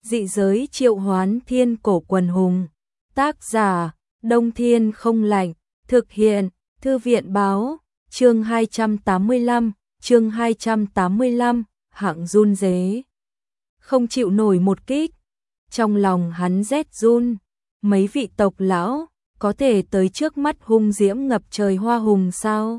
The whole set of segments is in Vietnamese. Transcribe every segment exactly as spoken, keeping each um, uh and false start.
Dị giới triệu hoán thiên cổ quần hùng. Tác giả, Đông Thiên Không Lạnh. Thực hiện, Thư viện báo. Chương hai trăm tám mươi lăm, chương hai trăm tám mươi lăm, hạng run rế. Không chịu nổi một kích. Trong lòng hắn rét run. Mấy vị tộc lão, có thể tới trước mắt hung diễm ngập trời hoa hùng sao?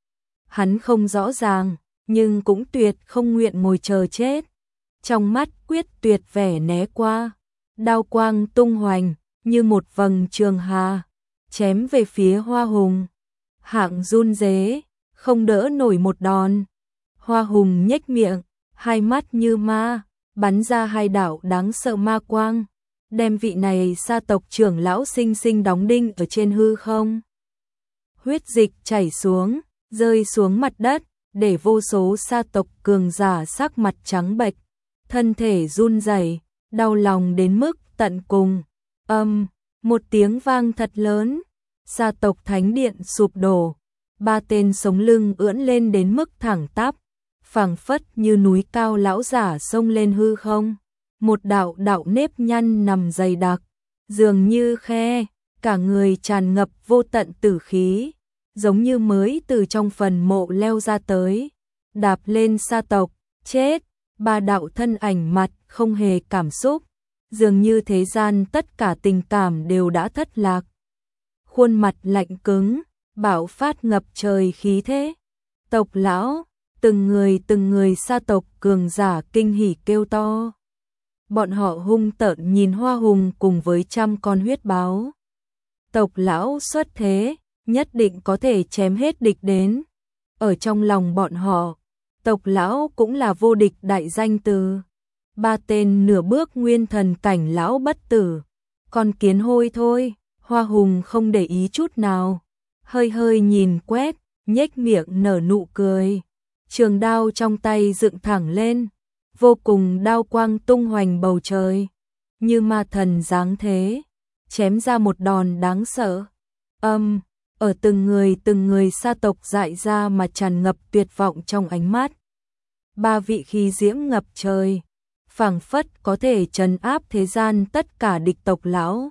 Hắn không rõ ràng, nhưng cũng tuyệt không nguyện ngồi chờ chết. Trong mắt quyết tuyệt vẻ né qua, đao quang tung hoành, như một vầng trường hà, chém về phía hoa hùng. Hạng run rế, không đỡ nổi một đòn. Hoa hùng nhếch miệng, hai mắt như ma, bắn ra hai đạo đáng sợ ma quang, đem vị này sa tộc trưởng lão sinh sinh đóng đinh ở trên hư không. Huyết dịch chảy xuống, rơi xuống mặt đất, để vô số sa tộc cường giả sắc mặt trắng bệch, thân thể run rẩy, đau lòng đến mức tận cùng. Âm, một tiếng vang thật lớn, sa tộc thánh điện sụp đổ, ba tên sống lưng ưỡn lên đến mức thẳng tắp, phảng phất như núi cao lão giả xông lên hư không. Một đạo đạo nếp nhăn nằm dày đặc, dường như khe, cả người tràn ngập vô tận tử khí, giống như mới từ trong phần mộ leo ra tới, đạp lên sa tộc, chết. Ba đạo thân ảnh mặt không hề cảm xúc, dường như thế gian tất cả tình cảm đều đã thất lạc. Khuôn mặt lạnh cứng, bạo phát ngập trời khí thế. Tộc lão, từng người từng người sa tộc cường giả kinh hỉ kêu to. Bọn họ hung tợn nhìn hoa hùng cùng với trăm con huyết báo. Tộc lão xuất thế, nhất định có thể chém hết địch đến. Ở trong lòng bọn họ, tộc lão cũng là vô địch đại danh từ. Ba tên nửa bước nguyên thần cảnh lão bất tử, con kiến hôi thôi. Hoa hùng không để ý chút nào, hơi hơi nhìn quét, nhếch miệng nở nụ cười. Trường đao trong tay dựng thẳng lên, vô cùng đao quang tung hoành bầu trời, như ma thần giáng thế, chém ra một đòn đáng sợ. Âm, ở từng người từng người sa tộc dại ra mà tràn ngập tuyệt vọng trong ánh mắt. Ba vị khí diễm ngập trời, phảng phất có thể trấn áp thế gian tất cả địch tộc lão.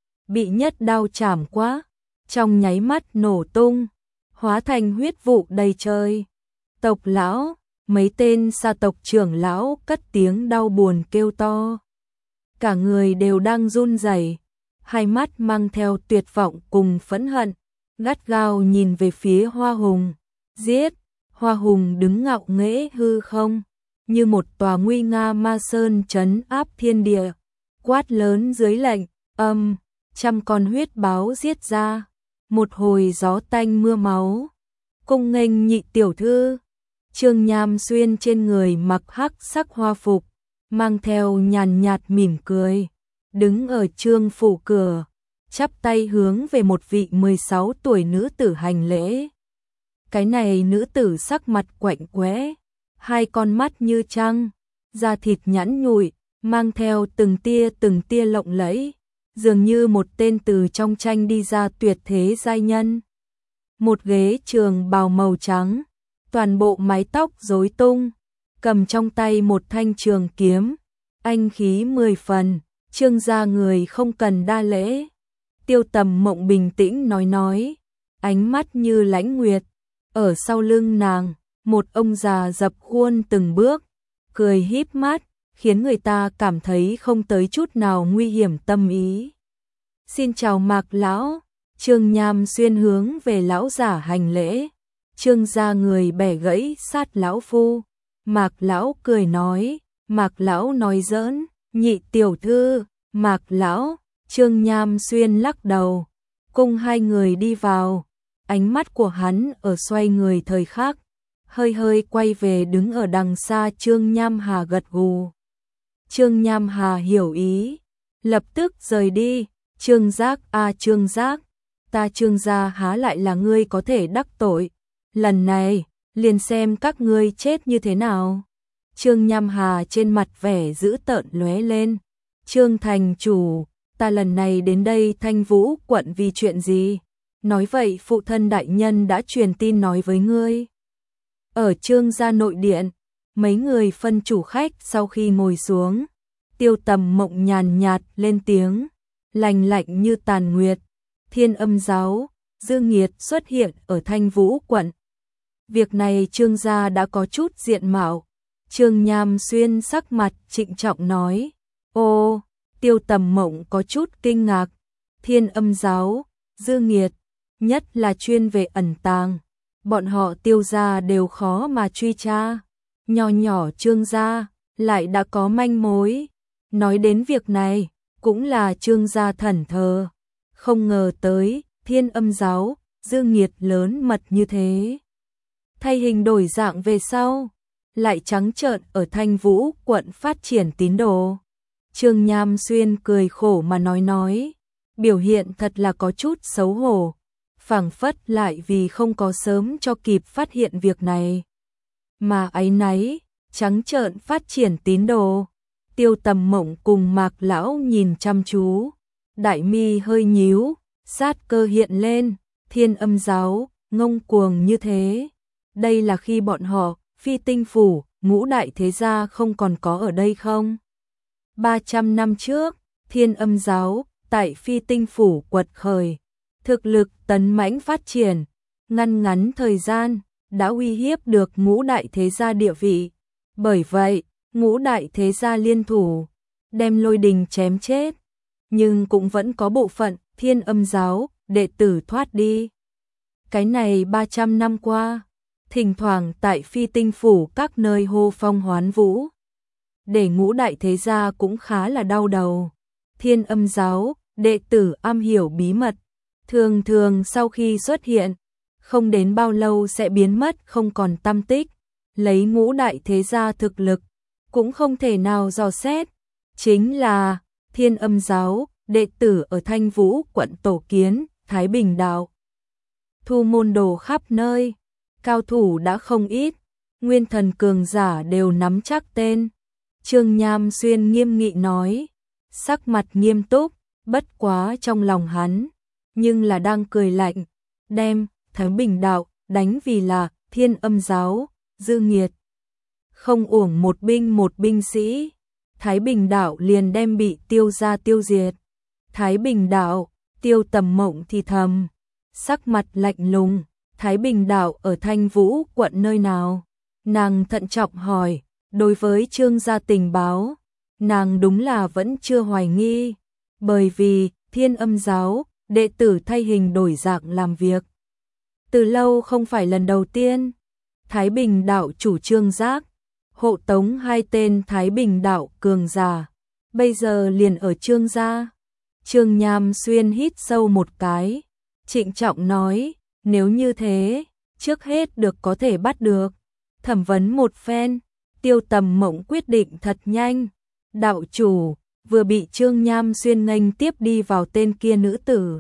Bị nhất đao chảm quá, trong nháy mắt nổ tung, hóa thành huyết vụ đầy trời. Tộc lão, mấy tên sa tộc trưởng lão cất tiếng đau buồn kêu to. Cả người đều đang run rẩy, hai mắt mang theo tuyệt vọng cùng phẫn hận, gắt gao nhìn về phía hoa hùng. Giết! Hoa hùng đứng ngạo nghễ hư không, như một tòa nguy nga ma sơn trấn áp thiên địa, quát lớn dưới lệnh. Âm, trăm con huyết báo giết ra, một hồi gió tanh mưa máu. Cung nghênh nhị tiểu thư. Trương Nham Xuyên trên người mặc hắc sắc hoa phục, mang theo nhàn nhạt mỉm cười, đứng ở Trương phủ cửa, chắp tay hướng về một vị mười sáu tuổi nữ tử hành lễ. Cái này nữ tử sắc mặt quạnh quẽ, hai con mắt như trăng, da thịt nhẵn nhụi, mang theo từng tia từng tia lộng lẫy, dường như một tên từ trong tranh đi ra tuyệt thế giai nhân. Một ghế trường bào màu trắng, toàn bộ mái tóc rối tung, cầm trong tay một thanh trường kiếm, anh khí mười phần. Trương gia người không cần đa lễ. Tiêu Tầm Mộng bình tĩnh nói nói, ánh mắt như lãnh nguyệt. Ở sau lưng nàng, một ông già dập khuôn từng bước, cười híp mắt, khiến người ta cảm thấy không tới chút nào nguy hiểm tâm ý. Xin chào Mạc lão. Trương Nham Xuyên hướng về lão giả hành lễ. Trương gia người bẻ gãy sát lão phu. Mạc lão cười nói, Mạc lão nói giỡn. Nhị tiểu thư, Mạc lão. Trương Nham Xuyên lắc đầu. Cùng hai người đi vào, ánh mắt của hắn ở xoay người thời khắc, hơi hơi quay về đứng ở đằng xa. Trương Nham Hà gật gù. Trương Nham Hà hiểu ý, lập tức rời đi. Trương Giác a à, Trương Giác, ta Trương gia há lại là ngươi có thể đắc tội, lần này liền xem các ngươi chết như thế nào. Trương Nham Hà trên mặt vẻ dữ tợn lóe lên. Trương thành chủ, ta lần này đến đây Thanh Vũ quận vì chuyện gì? Nói vậy phụ thân đại nhân đã truyền tin nói với ngươi. Ở Trương gia nội điện, mấy người phân chủ khách sau khi ngồi xuống, Tiêu Tầm Mộng nhàn nhạt lên tiếng, lành lạnh như tàn nguyệt. Thiên Âm giáo, Dư Nghiệt xuất hiện ở Thanh Vũ quận. Việc này Trương gia đã có chút diện mạo. Trương Nham Xuyên sắc mặt trịnh trọng nói. Ô, Tiêu Tầm Mộng có chút kinh ngạc. Thiên Âm giáo, Dư Nghiệt, nhất là chuyên về ẩn tàng. Bọn họ Tiêu gia đều khó mà truy tra. Nhỏ nhỏ Trương gia lại đã có manh mối. Nói đến việc này, cũng là Trương gia thẫn thờ. Không ngờ tới, Thiên Âm giáo, Dư Nghiệt lớn mật như thế. Thay hình đổi dạng về sau, lại trắng trợn ở Thanh Vũ quận phát triển tín đồ. Trương Nham Xuyên cười khổ mà nói nói, biểu hiện thật là có chút xấu hổ, phảng phất lại vì không có sớm cho kịp phát hiện việc này. Mà áy náy, trắng trợn phát triển tín đồ. Tiêu Tầm Mộng cùng Mạc lão nhìn chăm chú, đại mi hơi nhíu, sát cơ hiện lên. Thiên Âm giáo, ngông cuồng như thế. Đây là khi bọn họ, Phi Tinh phủ, ngũ đại thế gia không còn có ở đây không? ba trăm năm trước, Thiên Âm giáo, tại Phi Tinh phủ quật khởi. Thực lực tấn mãnh phát triển, ngăn ngắn thời gian, đã uy hiếp được ngũ đại thế gia địa vị. Bởi vậy, ngũ đại thế gia liên thủ, đem Lôi Đình chém chết. Nhưng cũng vẫn có bộ phận Thiên Âm giáo, đệ tử thoát đi. Cái này ba trăm năm qua, thỉnh thoảng tại Phi Tinh phủ các nơi hô phong hoán vũ. Để ngũ đại thế gia cũng khá là đau đầu. Thiên Âm giáo, đệ tử am hiểu bí mật, thường thường sau khi xuất hiện, không đến bao lâu sẽ biến mất không còn tăm tích. Lấy ngũ đại thế gia thực lực, cũng không thể nào dò xét. Chính là Thiên Âm giáo, đệ tử ở Thanh Vũ quận tổ kiến, Thái Bình đạo. Thu môn đồ khắp nơi, cao thủ đã không ít, nguyên thần cường giả đều nắm chắc tên. Trương Nham Xuyên nghiêm nghị nói, sắc mặt nghiêm túc, bất quá trong lòng hắn, nhưng là đang cười lạnh, đem Thái Bình đạo đánh vì là Thiên Âm giáo, Dư Nghiệt. Không uổng một binh một binh sĩ, Thái Bình đạo liền đem bị Tiêu gia tiêu diệt. Thái Bình đạo, Tiêu Tầm Mộng thì thầm, sắc mặt lạnh lùng. Thái Bình đạo ở Thanh Vũ quận nơi nào? Nàng thận trọng hỏi. Đối với Trương gia tình báo, nàng đúng là vẫn chưa hoài nghi, bởi vì Thiên Âm giáo, đệ tử thay hình đổi dạng làm việc. Từ lâu không phải lần đầu tiên, Thái Bình đạo chủ Trương Giác, hộ tống hai tên Thái Bình đạo cường giả, bây giờ liền ở Trương gia. Trương Nham Xuyên hít sâu một cái, trịnh trọng nói, nếu như thế, trước hết được có thể bắt được, thẩm vấn một phen. Tiêu Tầm Mộng quyết định thật nhanh. Đạo chủ, vừa bị Trương Nham Xuyên nghênh tiếp đi vào tên kia nữ tử.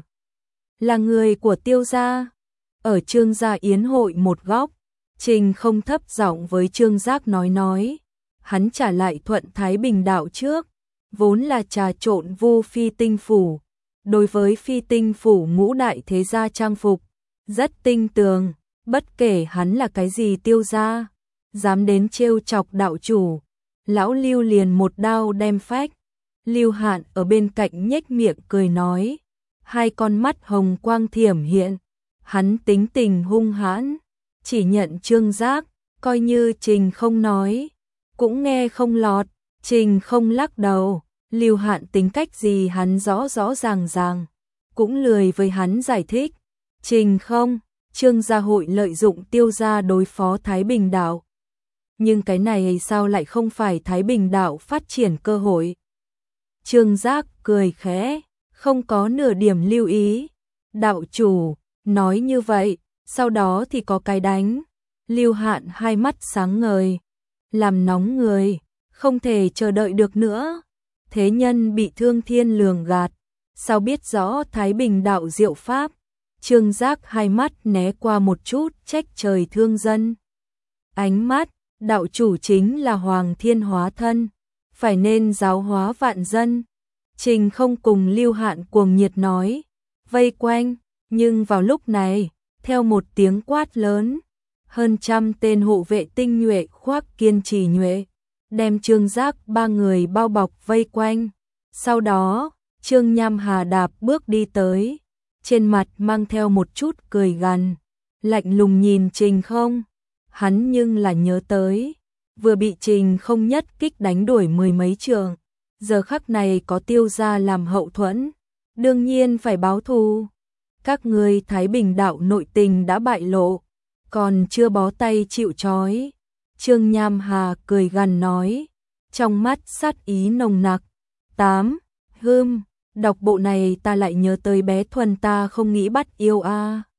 Là người của Tiêu gia. Ở Trương gia yến hội một góc, Trình Không thấp giọng với Trương Giác nói nói. Hắn trả lại thuận Thái Bình đạo trước, vốn là trà trộn vu Phi Tinh phủ. Đối với Phi Tinh phủ ngũ đại thế gia trang phục, rất tinh tường, bất kể hắn là cái gì Tiêu gia. Dám đến trêu chọc đạo chủ, lão Lưu liền một đao đem phách. Lưu Hạn ở bên cạnh nhếch miệng cười nói, hai con mắt hồng quang thiểm hiện, hắn tính tình hung hãn, chỉ nhận Trương Giác, coi như Trình Không nói, cũng nghe không lọt. Trình Không lắc đầu, Lưu Hạn tính cách gì hắn rõ rõ ràng ràng, cũng lười với hắn giải thích. Trình Không, Trương gia hội lợi dụng Tiêu gia đối phó Thái Bình đạo. Nhưng cái này sao lại không phải Thái Bình đạo phát triển cơ hội? Trương Giác cười khẽ, không có nửa điểm lưu ý. Đạo chủ, nói như vậy, sau đó thì có cái đánh. Lưu Hạn hai mắt sáng ngời, làm nóng người, không thể chờ đợi được nữa. Thế nhân bị Thương Thiên lường gạt, sao biết rõ Thái Bình đạo diệu pháp? Trương Giác hai mắt né qua một chút trách trời thương dân. Ánh mắt, đạo chủ chính là Hoàng Thiên hóa thân, phải nên giáo hóa vạn dân. Trình Không cùng Lưu Hạn cuồng nhiệt nói, vây quanh, nhưng vào lúc này, theo một tiếng quát lớn, hơn trăm tên hộ vệ tinh nhuệ khoác kiên trì nhuệ, đem Trương Giác ba người bao bọc vây quanh. Sau đó, Trương Nham Hà đạp bước đi tới, trên mặt mang theo một chút cười gằn, lạnh lùng nhìn Trình Không. Hắn nhưng là nhớ tới, vừa bị Trình Không nhất kích đánh đuổi mười mấy trường, giờ khắc này có Tiêu gia làm hậu thuẫn, đương nhiên phải báo thù. Các ngươi Thái Bình đạo nội tình đã bại lộ, còn chưa bó tay chịu trói. Trương Nham Hà cười gằn nói, trong mắt sát ý nồng nặc. tám. Hưm, đọc bộ này ta lại nhớ tới bé Thuần ta không nghĩ bắt yêu a.